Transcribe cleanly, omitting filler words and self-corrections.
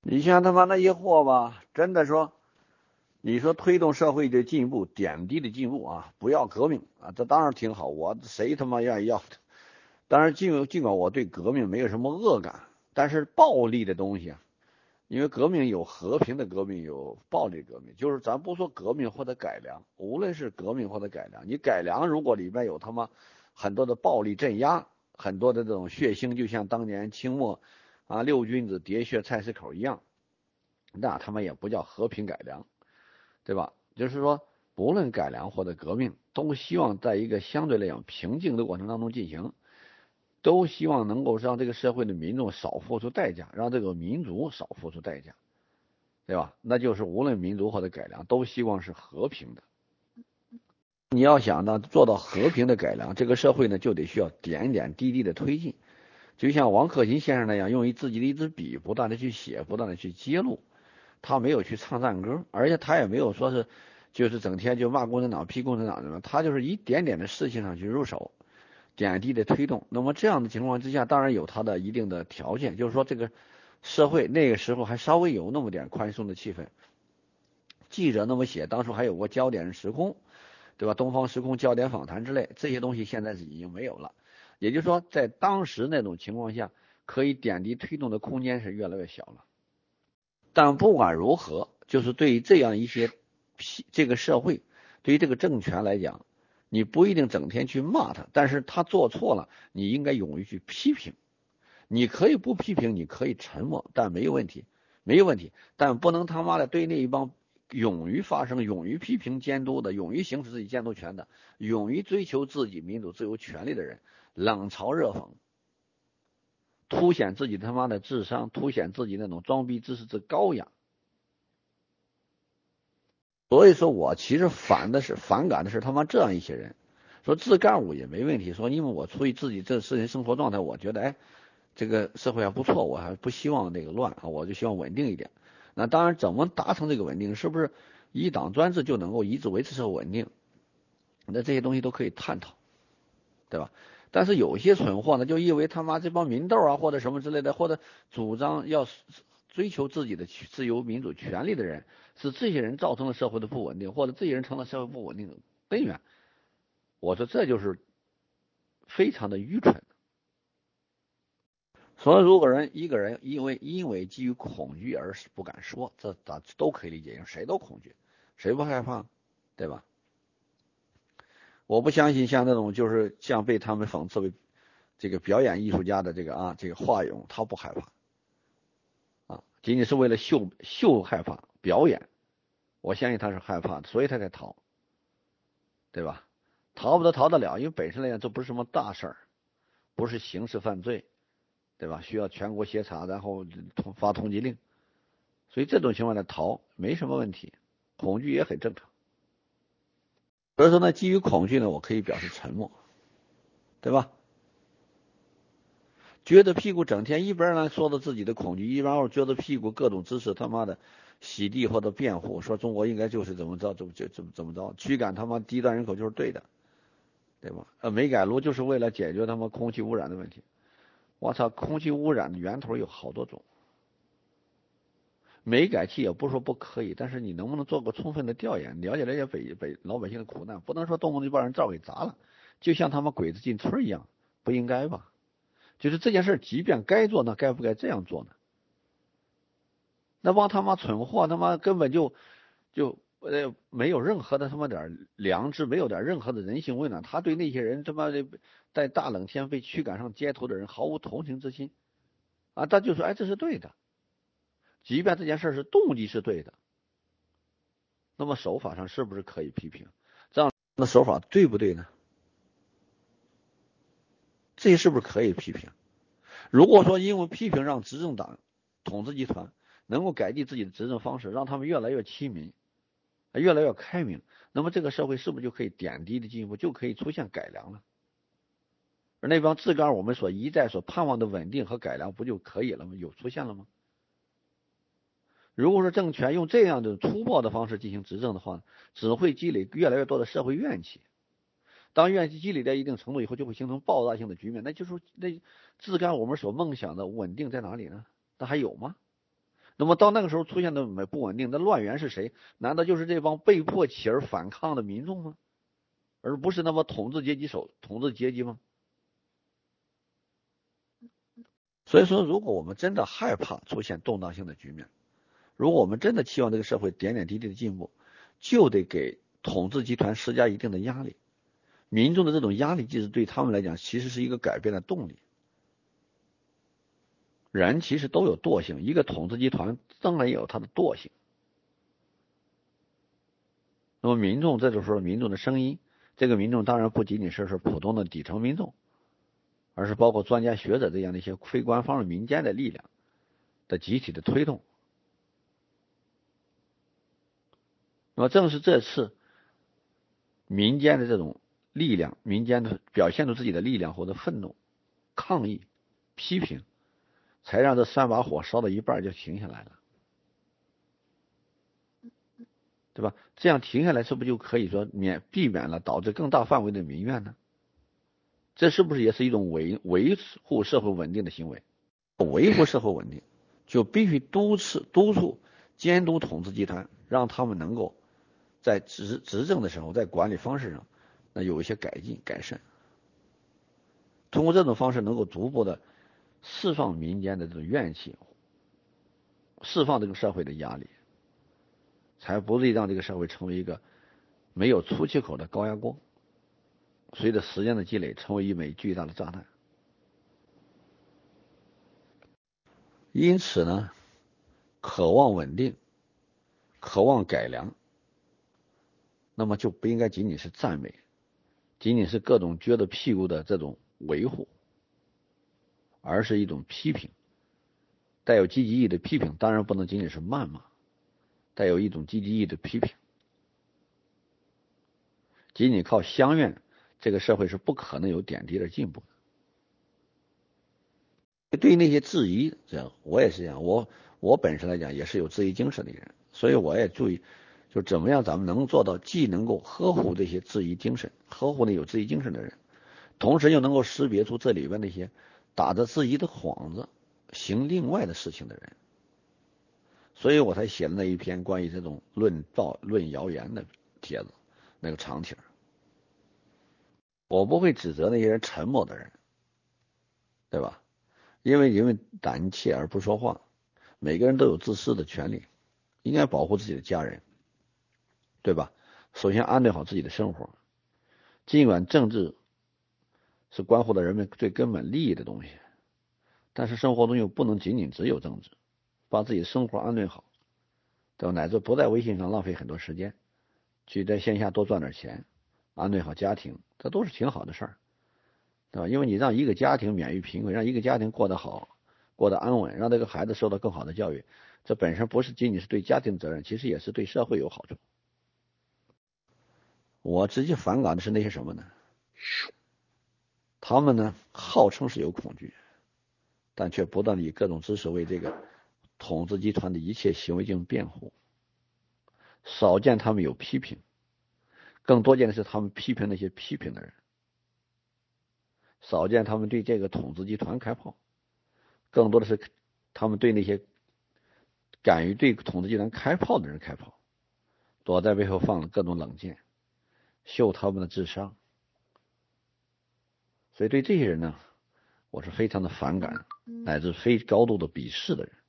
你像他妈那些货吧，真的说，你说推动社会的进步，点滴的进步啊，不要革命啊，这当然挺好，我谁他妈愿意要的？当然，尽管我对革命没有什么恶感，但是暴力的东西啊，因为革命有和平的革命，有暴力革命，就是咱不说革命或者改良，无论是革命或者改良，你改良如果里面有他妈很多的暴力镇压，很多的这种血腥，就像当年清末啊六君子喋血菜市口一样，那他妈也不叫和平改良，对吧？就是说，不论改良或者革命，都希望在一个相对来讲平静的过程当中进行，都希望能够让这个社会的民众少付出代价，让这个民族少付出代价，对吧？那就是无论民族或者改良，都希望是和平的。你要想呢做到和平的改良，这个社会呢就得需要点点滴滴的推进，就像王克勤先生那样，用自己的一支笔不断的去写，不断的去揭露。他没有去唱赞歌，而且他也没有说是就是整天就骂共产党、批共产党什么，他就是一点点的事情上去入手，点滴的推动。那么这样的情况之下，当然有他的一定的条件，就是说这个社会那个时候还稍微有那么点宽松的气氛。记者那么写，当初还有过焦点时空，对吧？东方时空焦点访谈之类，这些东西现在是已经没有了。也就是说，在当时那种情况下，可以点滴推动的空间是越来越小了。但不管如何，就是对于这样一些这个社会，对于这个政权来讲，你不一定整天去骂他，但是他做错了，你应该勇于去批评。你可以不批评，你可以沉默，但没有问题，没有问题，但不能他妈的对那一帮勇于发声、勇于批评、监督的、勇于行使自己监督权的、勇于追求自己民主自由权利的人冷嘲热讽，凸显自己他妈的智商，凸显自己那种装逼知识之高雅。所以说我其实反感的是他妈这样一些人，说自干五也没问题，说因为我出于自己这私人生活状态，我觉得哎这个社会还不错，我还不希望那个乱啊，我就希望稳定一点。那当然怎么达成这个稳定，是不是一党专制就能够一直维持社会稳定？那这些东西都可以探讨，对吧？但是有些蠢货呢，就因为他妈这帮民斗啊或者什么之类的，或者主张要追求自己的自由民主权利的人，是这些人造成了社会的不稳定，或者这些人成了社会不稳定的根源。我说这就是非常的愚蠢。所以，如果一个人因为基于恐惧而不敢说，这咱都可以理解，因为谁都恐惧，谁不害怕，对吧？我不相信像那种就是像被他们讽刺为这个表演艺术家的这个华勇，他不害怕啊，仅仅是为了秀害怕表演，我相信他是害怕的，所以他才逃，对吧？逃不逃得了，因为本身来讲这不是什么大事儿，不是刑事犯罪，对吧？需要全国协查，然后发通缉令，所以这种情况下逃没什么问题，恐惧也很正常。所以说呢，基于恐惧呢，我可以表示沉默，对吧？撅着屁股整天一边呢说着自己的恐惧，一边撅着屁股各种姿势他妈的洗地或者辩护，说中国应该就是怎么着怎么着，驱赶他妈低端人口就是对的，对吧？煤改炉就是为了解决他妈空气污染的问题。我操，空气污染的源头有好多种，煤改气也不是说不可以，但是你能不能做个充分的调研，了解老百姓的苦难，不能说动不动就把人灶给砸了，就像他妈鬼子进村一样，不应该吧？就是这件事，即便该做，那该不该这样做呢？那帮他妈蠢货，他妈根本就没有任何的他妈点良知，没有点任何的人性温暖，他对那些人他妈的在大冷天被驱赶上街头的人毫无同情之心啊！他就说，哎，这是对的，即便这件事是动机是对的，那么手法上是不是可以批评？这样的手法对不对呢？这些是不是可以批评？如果说因为批评让执政党统治集团能够改进自己的执政方式，让他们越来越亲民，越来越开明，那么这个社会是不是就可以点滴的进步，就可以出现改良了？而那帮自个儿我们所一再所盼望的稳定和改良，不就可以了吗？有出现了吗？如果说政权用这样的粗暴的方式进行执政的话，只会积累越来越多的社会怨气。当怨气积累到一定程度以后，就会形成爆炸性的局面。那就是那自干我们所梦想的稳定在哪里呢？那还有吗？ 那么到那个时候出现的不稳定，那乱源是谁？难道就是这帮被迫起而反抗的民众吗？而不是那么统治阶级吗？所以说，如果我们真的害怕出现动荡性的局面，如果我们真的期望这个社会点点滴滴的进步，就得给统治集团施加一定的压力。民众的这种压力机制对他们来讲，其实是一个改变的动力。人其实都有惰性，一个统治集团当然也有它的惰性。那么民众这就是说民众的声音，这个民众当然不仅仅是普通的底层民众，而是包括专家学者这样的一些非官方的民间的力量的集体的推动。那么正是这次民间的这种力量，民间的表现出自己的力量或者愤怒、抗议、批评，才让这3把火烧到一半就停下来了，对吧？这样停下来，是不是就可以说避免了导致更大范围的民怨呢？这是不是也是一种维护社会稳定的行为？维护社会稳定，就必须督促、监督统治集团，让他们能够在执政的时候，在管理方式上，那有一些改进改善。通过这种方式，能够逐步的释放民间的这种怨气，释放这个社会的压力，才不会让这个社会成为一个没有出气口的高压锅，随着时间的积累，成为一枚巨大的炸弹。因此呢，渴望稳定，渴望改良，那么就不应该仅仅是赞美，仅仅是各种撅着屁股的这种维护，而是一种批评，带有积极意义的批评，当然不能仅仅是谩骂，带有一种积极意义的批评。仅仅靠相怨，这个社会是不可能有点滴的进步的。对于那些质疑，这样我也是这样，我本身来讲也是有质疑精神的人，所以我也注意，就怎么样咱们能做到既能够呵护这些质疑精神，呵护那有质疑精神的人，同时又能够识别出这里边那些打着质疑的幌子行另外的事情的人。所以我才写了那一篇关于这种论谣言的帖子，那个长帖。我不会指责那些人沉默的人，对吧？因为人们胆怯而不说话，每个人都有自私的权利，应该保护自己的家人，对吧？首先安顿好自己的生活，尽管政治是关乎到人们最根本利益的东西，但是生活中又不能仅仅只有政治，把自己的生活安顿好，对吧？乃至不在微信上浪费很多时间，去在线下多赚点钱，安顿好家庭，这都是挺好的事儿，对吧？因为你让一个家庭免于贫困，让一个家庭过得好，过得安稳，让这个孩子受到更好的教育，这本身不是仅仅是对家庭的责任，其实也是对社会有好处。我直接反感的是那些什么呢？他们呢号称是有恐惧，但却不断地以各种知识为这个统治集团的一切行为进行辩护。少见他们有批评，更多见的是他们批评那些批评的人。少见他们对这个统治集团开炮，更多的是他们对那些敢于对统治集团开炮的人开炮，躲在背后放了各种冷箭，秀他们的智商。所以对这些人呢，我是非常的反感，乃至非高度的鄙视的人。